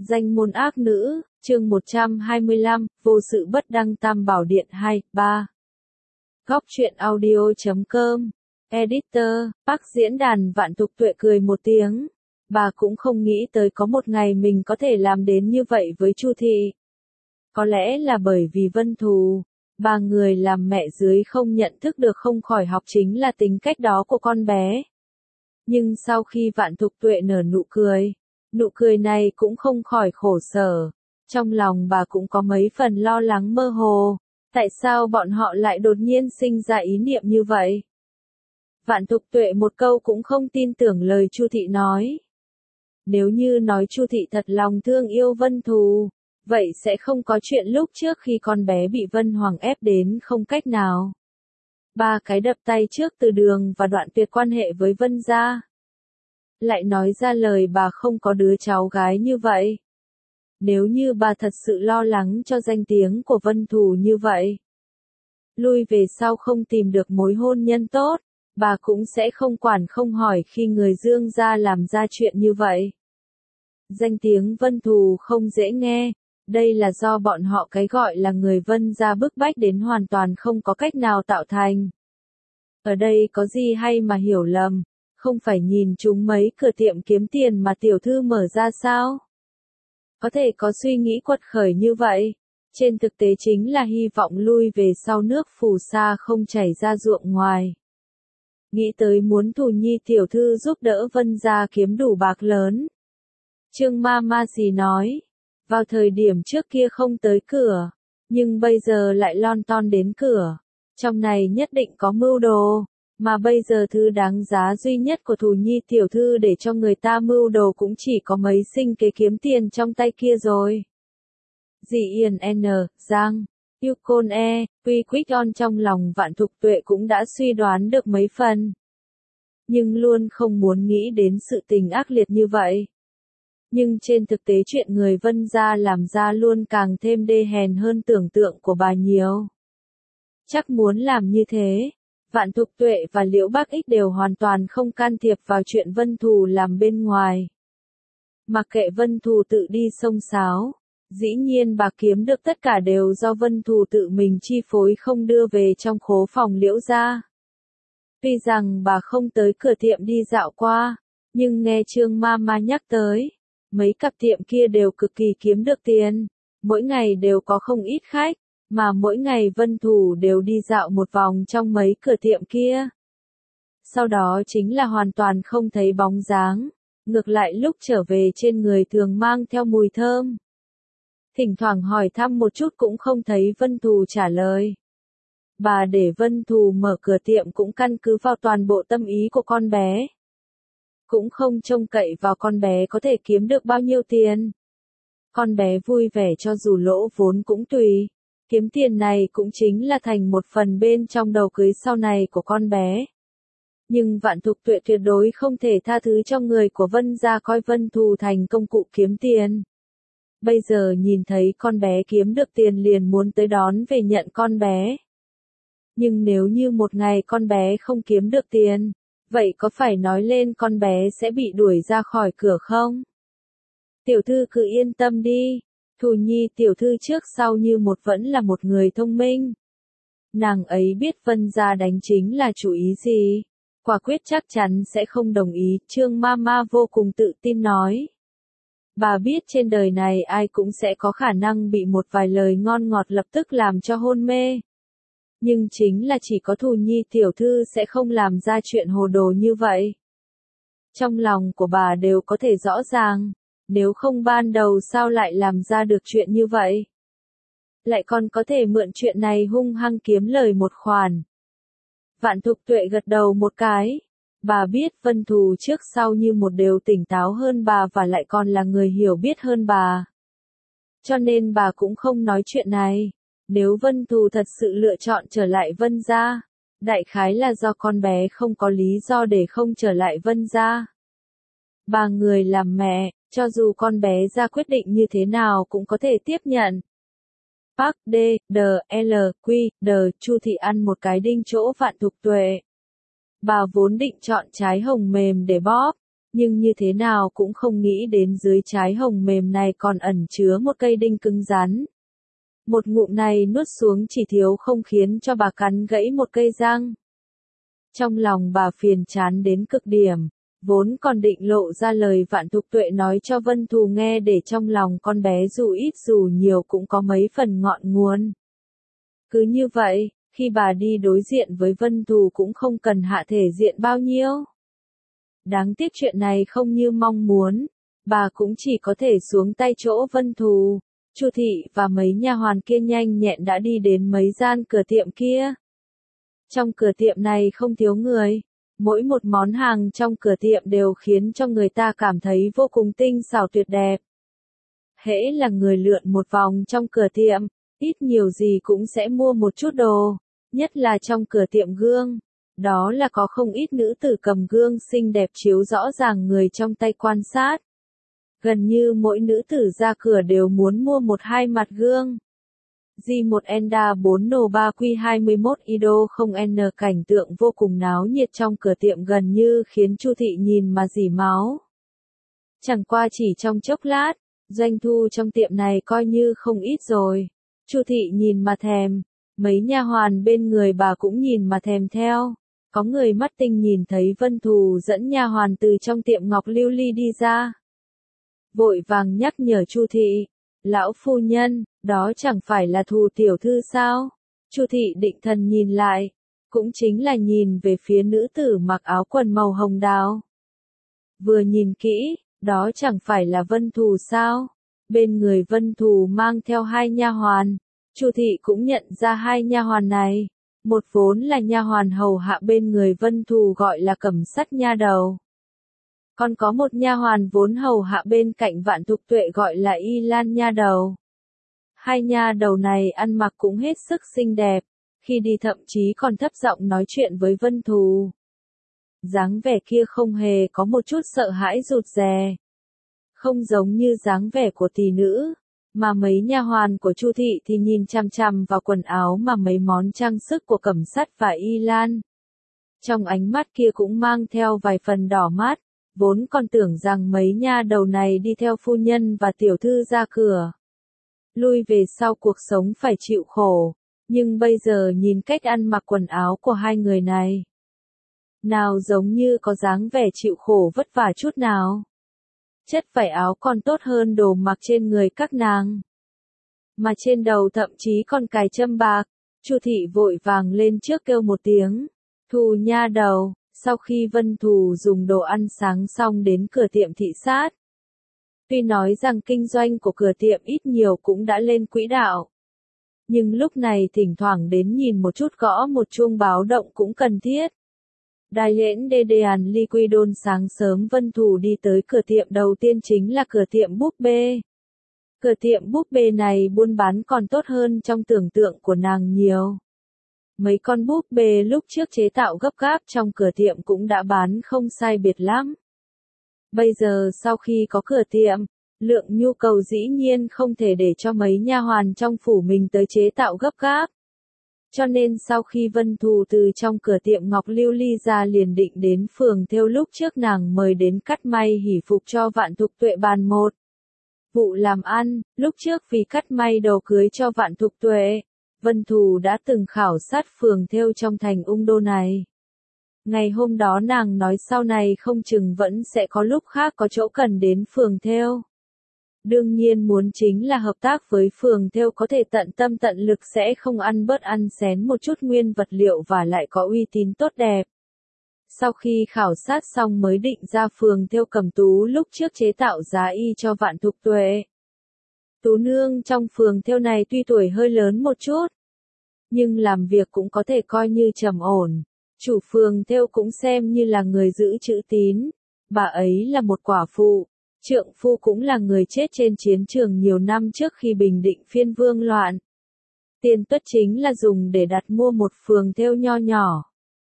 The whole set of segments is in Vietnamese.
Danh môn ác nữ, chương 125, vô sự bất đăng tam bảo điện 2, 3. Góc truyện audio.com, Editor, Bắc diễn đàn Vạn Tục Tuệ cười một tiếng. Bà cũng không nghĩ tới có một ngày mình có thể làm đến như vậy với Chu Thị. Có lẽ là bởi vì Vân Thù, bà người làm mẹ dưới không nhận thức được không khỏi học chính là tính cách đó của con bé. Nhưng sau khi Vạn Tục Tuệ nở nụ cười này cũng không khỏi khổ sở. Trong lòng bà cũng có mấy phần lo lắng mơ hồ. Tại sao bọn họ lại đột nhiên sinh ra ý niệm như vậy? Vạn Tục Tuệ một câu cũng không tin tưởng lời Chu Thị nói. Nếu như nói Chu Thị thật lòng thương yêu Vân Thù, vậy sẽ không có chuyện lúc trước khi con bé bị Vân Hoàng ép đến không cách nào. 3 cái đập tay trước từ đường và đoạn tuyệt quan hệ với Vân gia. Lại nói ra lời bà không có đứa cháu gái như vậy. Nếu như bà thật sự lo lắng cho danh tiếng của Vân Thù như vậy, lui về sau không tìm được mối hôn nhân tốt, bà cũng sẽ không quản không hỏi khi người Dương gia làm ra chuyện như vậy. Danh tiếng Vân Thù không dễ nghe, đây là do bọn họ cái gọi là người Vân gia bức bách đến hoàn toàn không có cách nào tạo thành. Ở đây có gì hay mà hiểu lầm, không phải nhìn chúng mấy cửa tiệm kiếm tiền mà tiểu thư mở ra sao? Có thể có suy nghĩ quật khởi như vậy, trên thực tế chính là hy vọng lui về sau nước phù sa không chảy ra ruộng ngoài. Nghĩ tới muốn Thù Nhi tiểu thư giúp đỡ Vân gia kiếm đủ bạc lớn. Trương Ma xì nói, vào thời điểm trước kia không tới cửa, nhưng bây giờ lại lon ton đến cửa. Trong này nhất định có mưu đồ, mà bây giờ thứ đáng giá duy nhất của Thù Nhi tiểu thư để cho người ta mưu đồ cũng chỉ có mấy sinh kế kiếm tiền trong tay kia rồi. Dì Yên N, Giang, Yukon E, Quy Quýt On trong lòng Vạn Tục Tuệ cũng đã suy đoán được mấy phần. Nhưng luôn không muốn nghĩ đến sự tình ác liệt như vậy. Nhưng trên thực tế chuyện người Vân gia làm ra luôn càng thêm đê hèn hơn tưởng tượng của bà nhiều. Chắc muốn làm như thế, Vạn Tục Tuệ và Liễu Bác Ích đều hoàn toàn không can thiệp vào chuyện Vân Thù làm bên ngoài. Mặc kệ Vân Thù tự đi xông xáo, dĩ nhiên bà kiếm được tất cả đều do Vân Thù tự mình chi phối không đưa về trong khố phòng Liễu gia. Tuy rằng bà không tới cửa tiệm đi dạo qua, nhưng nghe Trương Ma nhắc tới, mấy cặp tiệm kia đều cực kỳ kiếm được tiền, mỗi ngày đều có không ít khách, mà mỗi ngày Vân Thù đều đi dạo một vòng trong mấy cửa tiệm kia. Sau đó chính là hoàn toàn không thấy bóng dáng, ngược lại lúc trở về trên người thường mang theo mùi thơm. Thỉnh thoảng hỏi thăm một chút cũng không thấy Vân Thù trả lời. Bà để Vân Thù mở cửa tiệm cũng căn cứ vào toàn bộ tâm ý của con bé. Cũng không trông cậy vào con bé có thể kiếm được bao nhiêu tiền. Con bé vui vẻ cho dù lỗ vốn cũng tùy. Kiếm tiền này cũng chính là thành một phần bên trong đầu cưới sau này của con bé. Nhưng Vạn Tục Tuệ tuyệt đối không thể tha thứ cho người của Vân gia coi Vân Thù thành công cụ kiếm tiền. Bây giờ nhìn thấy con bé kiếm được tiền liền muốn tới đón về nhận con bé. Nhưng nếu như một ngày con bé không kiếm được tiền, vậy có phải nói lên con bé sẽ bị đuổi ra khỏi cửa không? Tiểu thư cứ yên tâm đi, Thù Nhi tiểu thư trước sau như một vẫn là một người thông minh. Nàng ấy biết Vân gia đánh chính là chủ ý gì, quả quyết chắc chắn sẽ không đồng ý, Trương Ma vô cùng tự tin nói. Bà biết trên đời này ai cũng sẽ có khả năng bị một vài lời ngon ngọt lập tức làm cho hôn mê. Nhưng chính là chỉ có Thù Nhi tiểu thư sẽ không làm ra chuyện hồ đồ như vậy. Trong lòng của bà đều có thể rõ ràng, nếu không ban đầu sao lại làm ra được chuyện như vậy. Lại còn có thể mượn chuyện này hung hăng kiếm lời một khoản. Vạn Tục Tuệ gật đầu một cái. Bà biết Vân Thù trước sau như một đều tỉnh táo hơn bà và lại còn là người hiểu biết hơn bà. Cho nên bà cũng không nói chuyện này. Nếu Vân Thù thật sự lựa chọn trở lại Vân gia, đại khái là do con bé không có lý do để không trở lại Vân gia. Bà người làm mẹ, cho dù con bé ra quyết định như thế nào cũng có thể tiếp nhận. Park D, D, L, Q, D, Chu Thị ăn một cái đinh chỗ Vạn Tục Tuệ. Bà vốn định chọn trái hồng mềm để bóp, nhưng như thế nào cũng không nghĩ đến dưới trái hồng mềm này còn ẩn chứa một cây đinh cứng rắn. Một ngụm này nuốt xuống chỉ thiếu không khiến cho bà cắn gãy một cây răng. Trong lòng bà phiền chán đến cực điểm, vốn còn định lộ ra lời Vạn Thục Tuệ nói cho Vân Thù nghe để trong lòng con bé dù ít dù nhiều cũng có mấy phần ngọn nguồn. Cứ như vậy, khi bà đi đối diện với Vân Thù cũng không cần hạ thể diện bao nhiêu. Đáng tiếc chuyện này không như mong muốn, bà cũng chỉ có thể xuống tay chỗ Vân Thù. Chu thị và mấy nha hoàn kia nhanh nhẹn đã đi đến mấy gian cửa tiệm kia. Trong cửa tiệm này không thiếu người, mỗi một món hàng trong cửa tiệm đều khiến cho người ta cảm thấy vô cùng tinh xảo tuyệt đẹp. Hễ là người lượn một vòng trong cửa tiệm, ít nhiều gì cũng sẽ mua một chút đồ, nhất là trong cửa tiệm gương. Đó là có không ít nữ tử cầm gương xinh đẹp chiếu rõ ràng người trong tay quan sát. Gần như mỗi nữ tử ra cửa đều muốn mua một hai mặt gương. G1 Enda 4 No 3 Q21 Ido không N cảnh tượng vô cùng náo nhiệt trong cửa tiệm gần như khiến Chu thị nhìn mà rỉ máu. Chẳng qua chỉ trong chốc lát, doanh thu trong tiệm này coi như không ít rồi. Chu thị nhìn mà thèm, mấy nha hoàn bên người bà cũng nhìn mà thèm theo. Có người mắt tinh nhìn thấy Vân Thù dẫn nha hoàn từ trong tiệm ngọc lưu ly đi ra. Vội vàng nhắc nhở Chu thị, lão phu nhân, đó chẳng phải là Thù tiểu thư sao? Chu thị định thần nhìn lại, cũng chính là nhìn về phía nữ tử mặc áo quần màu hồng đào. Vừa nhìn kỹ, đó chẳng phải là Vân Thù sao? Bên người Vân Thù mang theo hai nha hoàn, Chu thị cũng nhận ra hai nha hoàn này. Một vốn là nha hoàn hầu hạ bên người Vân Thù gọi là Cẩm Sắt nha đầu. Còn có một nha hoàn vốn hầu hạ bên cạnh Vạn Thục Tuệ gọi là Y Lan nha đầu. Hai nha đầu này ăn mặc cũng hết sức xinh đẹp, khi đi thậm chí còn thấp giọng nói chuyện với Vân Thù. Dáng vẻ kia không hề có một chút sợ hãi rụt rè. Không giống như dáng vẻ của tỷ nữ, mà mấy nha hoàn của Chu thị thì nhìn chằm chằm vào quần áo mà mấy món trang sức của Cẩm Sắt và Y Lan. Trong ánh mắt kia cũng mang theo vài phần đỏ mắt, vốn còn tưởng rằng mấy nha đầu này đi theo phu nhân và tiểu thư ra cửa. Lui về sau cuộc sống phải chịu khổ, nhưng bây giờ nhìn cách ăn mặc quần áo của hai người này. Nào giống như có dáng vẻ chịu khổ vất vả chút nào. Chất vải áo còn tốt hơn đồ mặc trên người các nàng. Mà trên đầu thậm chí còn cài châm bạc, Chu thị vội vàng lên trước kêu một tiếng, Thù nha đầu. Sau khi Vân Thù dùng đồ ăn sáng xong đến cửa tiệm thị sát. Tuy nói rằng kinh doanh của cửa tiệm ít nhiều cũng đã lên quỹ đạo. Nhưng lúc này thỉnh thoảng đến nhìn một chút gõ một chuông báo động cũng cần thiết. Đài lễn đê đèn liquidon sáng sớm Vân Thù đi tới cửa tiệm đầu tiên chính là cửa tiệm búp bê. Cửa tiệm búp bê này buôn bán còn tốt hơn trong tưởng tượng của nàng nhiều. Mấy con búp bê lúc trước chế tạo gấp gáp trong cửa tiệm cũng đã bán không sai biệt lắm. Bây giờ sau khi có cửa tiệm, lượng nhu cầu dĩ nhiên không thể để cho mấy nha hoàn trong phủ mình tới chế tạo gấp gáp. Cho nên sau khi Vân Thù từ trong cửa tiệm Ngọc Lưu Ly ra liền định đến phường thêu lúc trước nàng mời đến cắt may hỷ phục cho Vạn Thục Tuệ bàn một vụ làm ăn, lúc trước vì cắt may đồ cưới cho Vạn Thục Tuệ. Vân Thù đã từng khảo sát phường thêu trong thành Ung Đô này. Ngày hôm đó nàng nói sau này không chừng vẫn sẽ có lúc khác có chỗ cần đến phường thêu. Đương nhiên muốn chính là hợp tác với phường thêu có thể tận tâm tận lực sẽ không ăn bớt ăn xén một chút nguyên vật liệu và lại có uy tín tốt đẹp. Sau khi khảo sát xong mới định ra phường thêu Cẩm Tú lúc trước chế tạo giá y cho Vạn Thục Tuệ. Tú nương trong phường thêu này tuy tuổi hơi lớn một chút, nhưng làm việc cũng có thể coi như trầm ổn. Chủ phường thêu cũng xem như là người giữ chữ tín. Bà ấy là một quả phụ, trượng phu cũng là người chết trên chiến trường nhiều năm trước khi bình định phiên vương loạn. Tiền tuất chính là dùng để đặt mua một phường thêu nho nhỏ.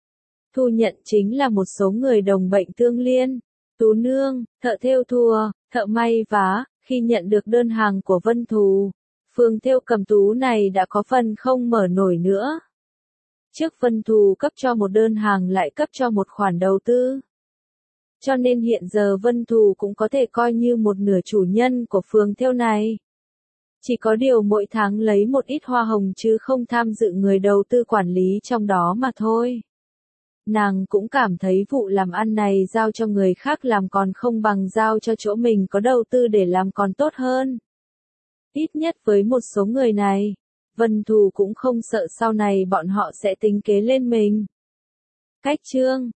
Thu nhận chính là một số người đồng bệnh tương liên. Tú nương, thợ thêu thùa, thợ may vá, khi nhận được đơn hàng của Vân Thù, phường thêu Cẩm Tú này đã có phần không mở nổi nữa. Trước Vân Thù cấp cho một đơn hàng lại cấp cho một khoản đầu tư. Cho nên hiện giờ Vân Thù cũng có thể coi như một nửa chủ nhân của phường thêu này. Chỉ có điều mỗi tháng lấy một ít hoa hồng chứ không tham dự người đầu tư quản lý trong đó mà thôi. Nàng cũng cảm thấy vụ làm ăn này giao cho người khác làm còn không bằng giao cho chỗ mình có đầu tư để làm còn tốt hơn. Ít nhất với một số người này, Vân Thù cũng không sợ sau này bọn họ sẽ tính kế lên mình. Cách chương